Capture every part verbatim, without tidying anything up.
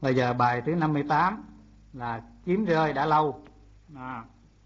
Bây giờ bài thứ năm mươi tám là kiếm rơi đã lâu. À.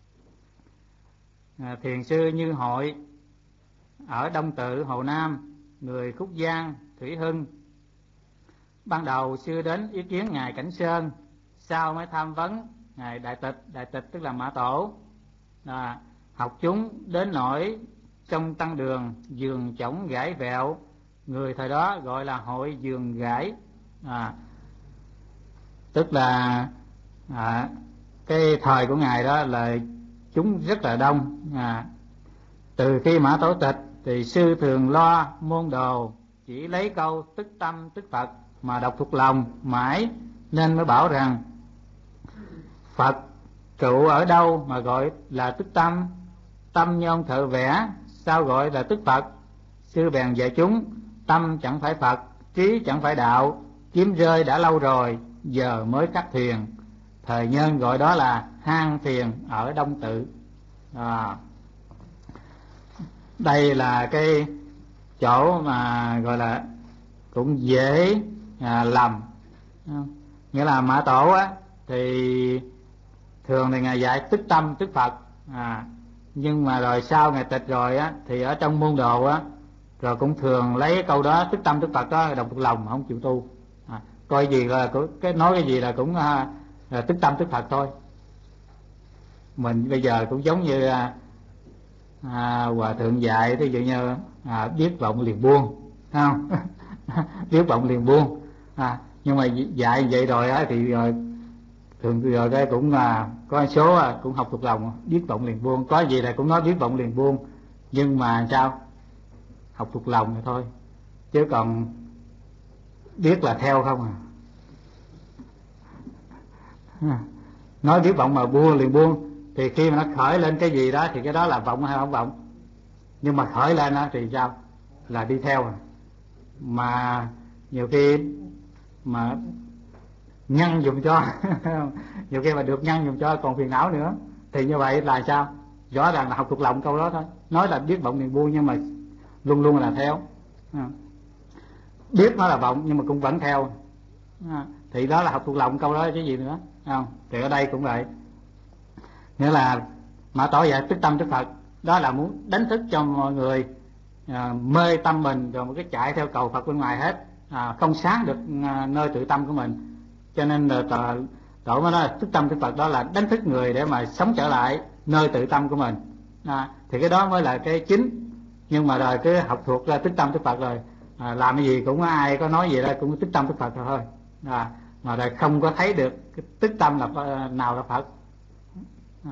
À, thiền sư Như Hội ở Đông Tự, Hồ Nam, người Khúc Giang, Thủy Hưng. Ban đầu sư đến ý kiến ngài Cảnh Sơn, sau mới tham vấn ngài Đại Tịch. Đại Tịch tức là Mã Tổ. À, học chúng đến nỗi trong tăng đường giường chổng gãi vẹo, người thời đó gọi là hội giường gãi. À, tức là à, cái thời của ngài đó là chúng rất là đông. À, từ khi Mã Tổ tịch thì sư thường lo môn đồ chỉ lấy câu tức tâm tức Phật mà đọc thuộc lòng mãi, nên mới bảo rằng Phật trụ ở đâu mà gọi là tức tâm, tâm như ông thợ vẽ sao gọi là tức Phật. Sư bèn dạy chúng tâm chẳng phải Phật, trí chẳng phải đạo, kiếm rơi đã lâu rồi, giờ mới khắc thiền. Thời nhân gọi đó là hang thiền ở Đông Tự. À, đây là cái chỗ mà gọi là cũng dễ à, lầm. Nghĩa là Mã Tổ á thì thường thì ngài dạy tức tâm tức Phật. À, nhưng mà rồi sau ngài tịch rồi á thì ở trong môn đồ á rồi cũng thường lấy câu đó tức tâm tức Phật đó đọc thuộc lòng mà không chịu tu. À, coi gì là cái nói cái gì là cũng à, là tức tâm tức Phật thôi. Mình bây giờ cũng giống như à, à, hòa thượng dạy, ví dụ như à, biết vọng liền buông, không? Biết vọng liền buông. À, nhưng mà dạy vậy rồi á thì rồi thường rồi đây cũng là có số à, cũng học thuộc lòng biết vọng liền buông, có gì là cũng nói biết vọng liền buông, nhưng mà sao học thuộc lòng rồi thôi, chứ còn biết là theo không à. Nói biết vọng mà buông liền buông thì khi mà nó khởi lên cái gì đó thì cái đó là vọng hay không vọng, nhưng mà khởi lên đó thì sao là đi theo. Mà nhiều khi mà nhân dùng cho nhiều khi mà được nhân dùng cho còn phiền não nữa, thì như vậy là sao, rõ ràng là học thuộc lòng câu đó thôi, nói là biết vọng liền buông nhưng mà luôn luôn là theo. À, biết nó là vọng nhưng mà cũng vẫn theo. À, thì đó là học thuộc lòng câu đó chứ gì nữa, không? Thì ở đây cũng vậy, nghĩa là Mã Tổ dạy tức tâm tức Phật, đó là muốn đánh thức cho mọi người à, mê tâm mình rồi một cái chạy theo cầu Phật bên ngoài hết, à, không sáng được à, nơi tự tâm của mình. Cho nên là tổ, tổ mới nói là tức tâm tức Phật đó là đánh thức người để mà sống trở lại nơi tự tâm của mình. À, thì cái đó mới là cái chính. Nhưng mà rồi cứ học thuộc ra tức tâm tức Phật rồi à, làm cái gì cũng ai có nói gì đó cũng tức tâm tức Phật rồi thôi. À, mà rồi không có thấy được cái tức tâm là nào là Phật. À,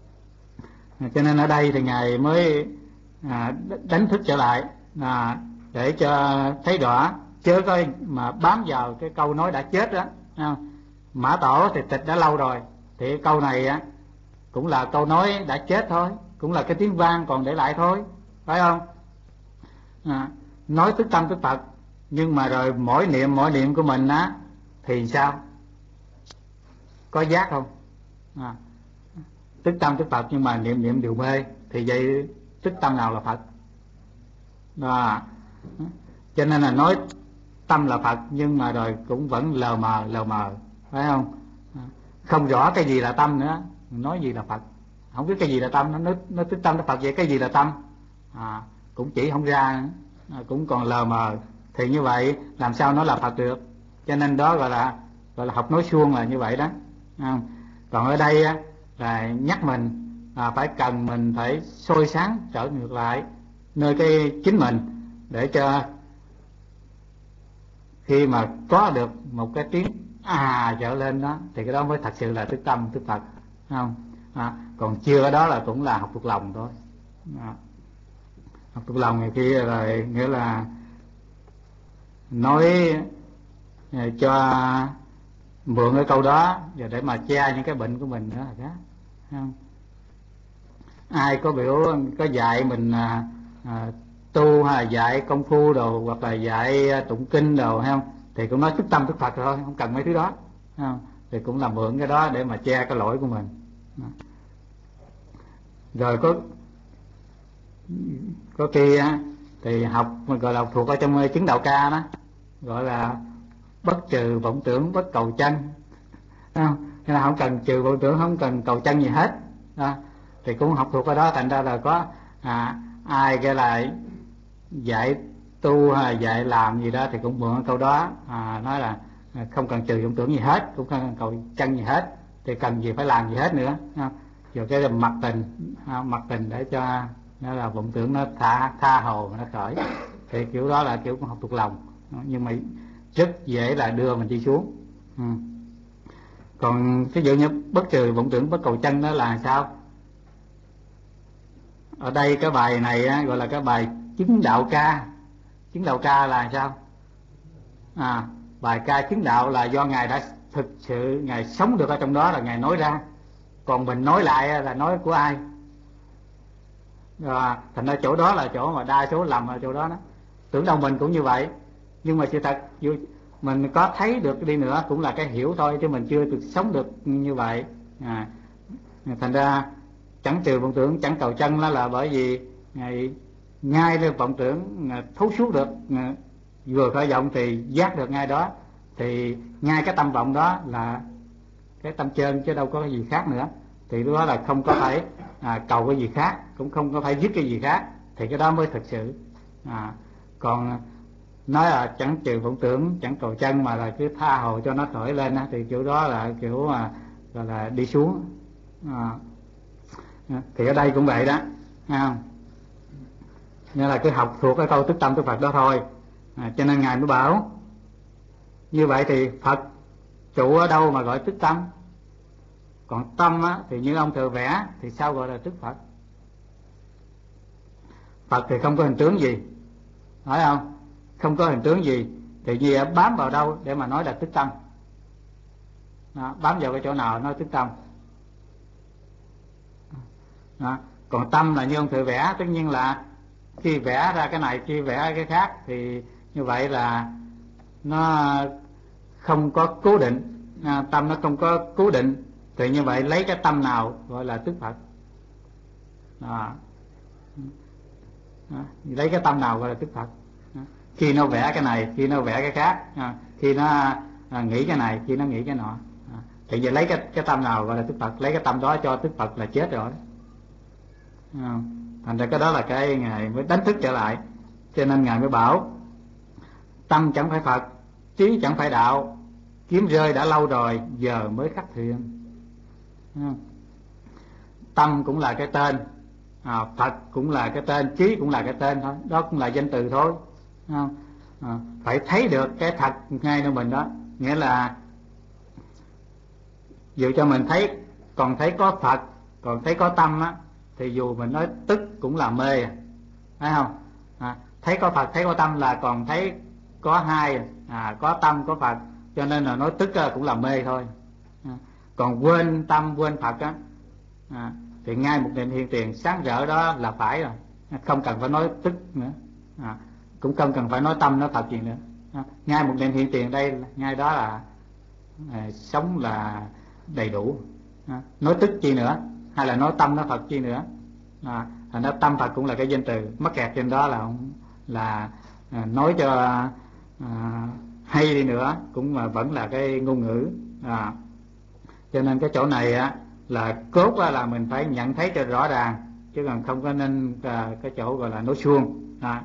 cho nên ở đây thì ngài mới à, đánh thức trở lại à, để cho thấy rõ, chớ có mà bám vào cái câu nói đã chết đó. À, Mã Tổ thì tịch đã lâu rồi, thì câu này á cũng là câu nói đã chết thôi, cũng là cái tiếng vang còn để lại thôi, phải không? À, nói tức tâm tức Phật, nhưng mà rồi mỗi niệm mỗi niệm của mình á thì sao, có giác không? À, tức tâm tức Phật nhưng mà niệm niệm đều mê, thì vậy tức tâm nào là Phật? À, cho nên là nói tâm là Phật nhưng mà rồi cũng vẫn lờ mờ lờ mờ, phải không? À, không rõ cái gì là tâm nữa, nói gì là Phật, không biết cái gì là tâm, nó nói, nói tức tâm tức Phật vậy cái gì là tâm à, cũng chỉ không ra, à, cũng còn lờ mờ, thì như vậy làm sao nó là Phật được? Cho nên đó gọi là gọi là học nói suông là như vậy đó. À, còn ở đây á là nhắc mình à, phải cần mình phải soi sáng trở ngược lại nơi cái chính mình, để cho khi mà có được một cái tiếng à trở lên đó thì cái đó mới thật sự là tức tâm tức Phật, không? À, còn chưa ở đó là cũng là học thuộc lòng thôi. À, học thuộc lòng thì khi rồi nghĩa là nói cho mượn cái câu đó để mà che những cái bệnh của mình nữa là đó, không? Ai có biểu có dạy mình à, à, tu hay là dạy công phu đồ hoặc là dạy tụng kinh đồ, hay không, thì cũng nói tức tâm tức Phật thôi, không cần mấy thứ đó, không? Thì cũng là mượn cái đó để mà che cái lỗi của mình. Rồi có có kia thì học gọi là thuộc ở trong chứng đạo ca đó, gọi là bất trừ vọng tưởng bất cầu chân, không? Nên là không cần trừ vọng tưởng, không cần cầu chân gì hết đó. Thì cũng học thuộc ở đó, thành ra là có à, ai cái là dạy tu hay là dạy làm gì đó thì cũng mượn câu đó, à, nói là không cần trừ vọng tưởng gì hết, cũng không cần cầu chân gì hết, thì cần gì phải làm gì hết nữa, không? Rồi cái là mặc tình, mặc tình để cho nó là vọng tưởng nó tha tha hồ nó khởi, thì kiểu đó là kiểu học thuộc lòng, nhưng mà rất dễ là đưa mình đi xuống. Ừ. Còn ví dụ như bất trừ vọng tưởng bất cầu chân đó là sao? Ở đây cái bài này á, gọi là cái bài chứng đạo ca. Chứng đạo ca là sao? À, bài ca chứng đạo là do Ngài đã thực sự Ngài sống được ở trong đó là Ngài nói ra, còn mình nói lại là nói của ai? À, thành ra chỗ đó là chỗ mà đa số lầm ở chỗ đó đó. Tưởng đâu mình cũng như vậy, nhưng mà sự thật mình có thấy được đi nữa cũng là cái hiểu thôi, chứ mình chưa được sống được như vậy. À, thành ra chẳng trừ vọng tưởng chẳng cầu chân đó là bởi vì Ngài ngay lên vọng tưởng thấu suốt được, vừa khởi vọng thì giác được ngay đó, thì ngay cái tâm vọng đó là cái tâm chân chứ đâu có cái gì khác nữa, thì lúc đó là không có phải à, cầu cái gì khác, cũng không có phải dứt cái gì khác, thì cái đó mới thực sự. À, còn nói là chẳng trừ vọng tưởng chẳng cầu chân mà là cứ tha hồ cho nó khởi lên á, thì kiểu đó là kiểu mà gọi là đi xuống. À, thì ở đây cũng vậy đó, à, nên là cứ học thuộc cái câu tức tâm tức Phật đó thôi. À, cho nên Ngài mới bảo như vậy thì Phật trụ ở đâu mà gọi tức tâm, còn tâm á, thì như ông thừa vẽ thì sao gọi là tức Phật? Phật thì không có hình tướng gì, phải không? Không có hình tướng gì thì gì bám vào đâu để mà nói là tức tâm? Đó, bám vào cái chỗ nào nói tức tâm? Đó. Còn tâm là như ông thừa vẽ, tất nhiên là khi vẽ ra cái này khi vẽ cái khác, thì như vậy là nó không có cố định, à, tâm nó không có cố định, thì như vậy lấy cái tâm nào gọi là tức Phật? Đó. Đó. Lấy cái tâm nào gọi là tức Phật? Đó. Khi nó vẽ cái này khi nó vẽ cái khác, à, khi nó à, nghĩ cái này khi nó nghĩ cái nọ, à, thì giờ lấy cái cái tâm nào gọi là tức Phật? Lấy cái tâm đó cho tức Phật là chết rồi. À, thành ra cái đó là cái Ngài mới đánh thức trở lại, cho nên Ngài mới bảo tâm chẳng phải Phật, trí chẳng phải đạo, kiếm rơi đã lâu rồi giờ mới khắc thuyền. À, tâm cũng là cái tên, à, Phật cũng là cái tên, trí cũng là cái tên thôi, đó cũng là danh từ thôi. À, à, phải thấy được cái thật ngay nơi mình đó, nghĩa là dù cho mình thấy còn thấy có Phật còn thấy có tâm á, thì dù mình nói tức cũng là mê, phải không? À, thấy có Phật thấy có tâm là còn thấy có hai, à, có tâm có Phật, cho nên là nói tức cũng là mê thôi. À, còn quên tâm quên Phật á, à, thì ngay một niệm hiện tiền sáng rỡ đó là phải rồi, không cần phải nói tức nữa, à, cũng không cần phải nói tâm nói Phật gì nữa. À, ngay một niệm hiện tiền đây ngay đó là à, sống là đầy đủ. À, nói tức chi nữa, hay là nói tâm nói Phật chi nữa. À, thành ra tâm Phật cũng là cái danh từ, mắc kẹt trên đó là là à, nói cho à, hay đi nữa cũng mà vẫn là cái ngôn ngữ. À, cho nên cái chỗ này á là cốt là mình phải nhận thấy cho rõ ràng, chứ còn không có nên à, cái chỗ gọi là nói suông. À,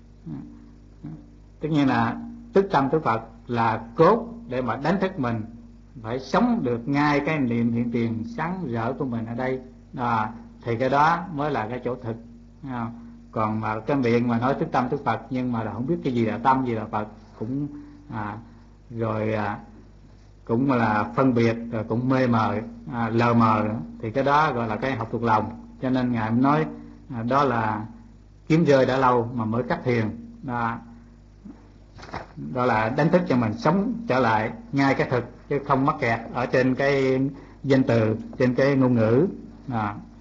tất nhiên là tức tâm tức Phật là cốt để mà đánh thức mình phải sống được ngay cái niệm hiện tiền sáng rỡ của mình ở đây. À, thì cái đó mới là cái chỗ thực. À, còn mà cái miệng mà nói tức tâm tức Phật nhưng mà là không biết cái gì là tâm gì là Phật, cũng à, rồi à, cũng là phân biệt, rồi cũng mê mờ, à, lờ mờ nữa, thì cái đó gọi là cái học thuộc lòng. Cho nên Ngài nói à, đó là kiếm rơi đã lâu mà mới cắt thiền. Đó, đó là đánh thức cho mình sống trở lại ngay cái thực, chứ không mắc kẹt ở trên cái danh từ, trên cái ngôn ngữ. À,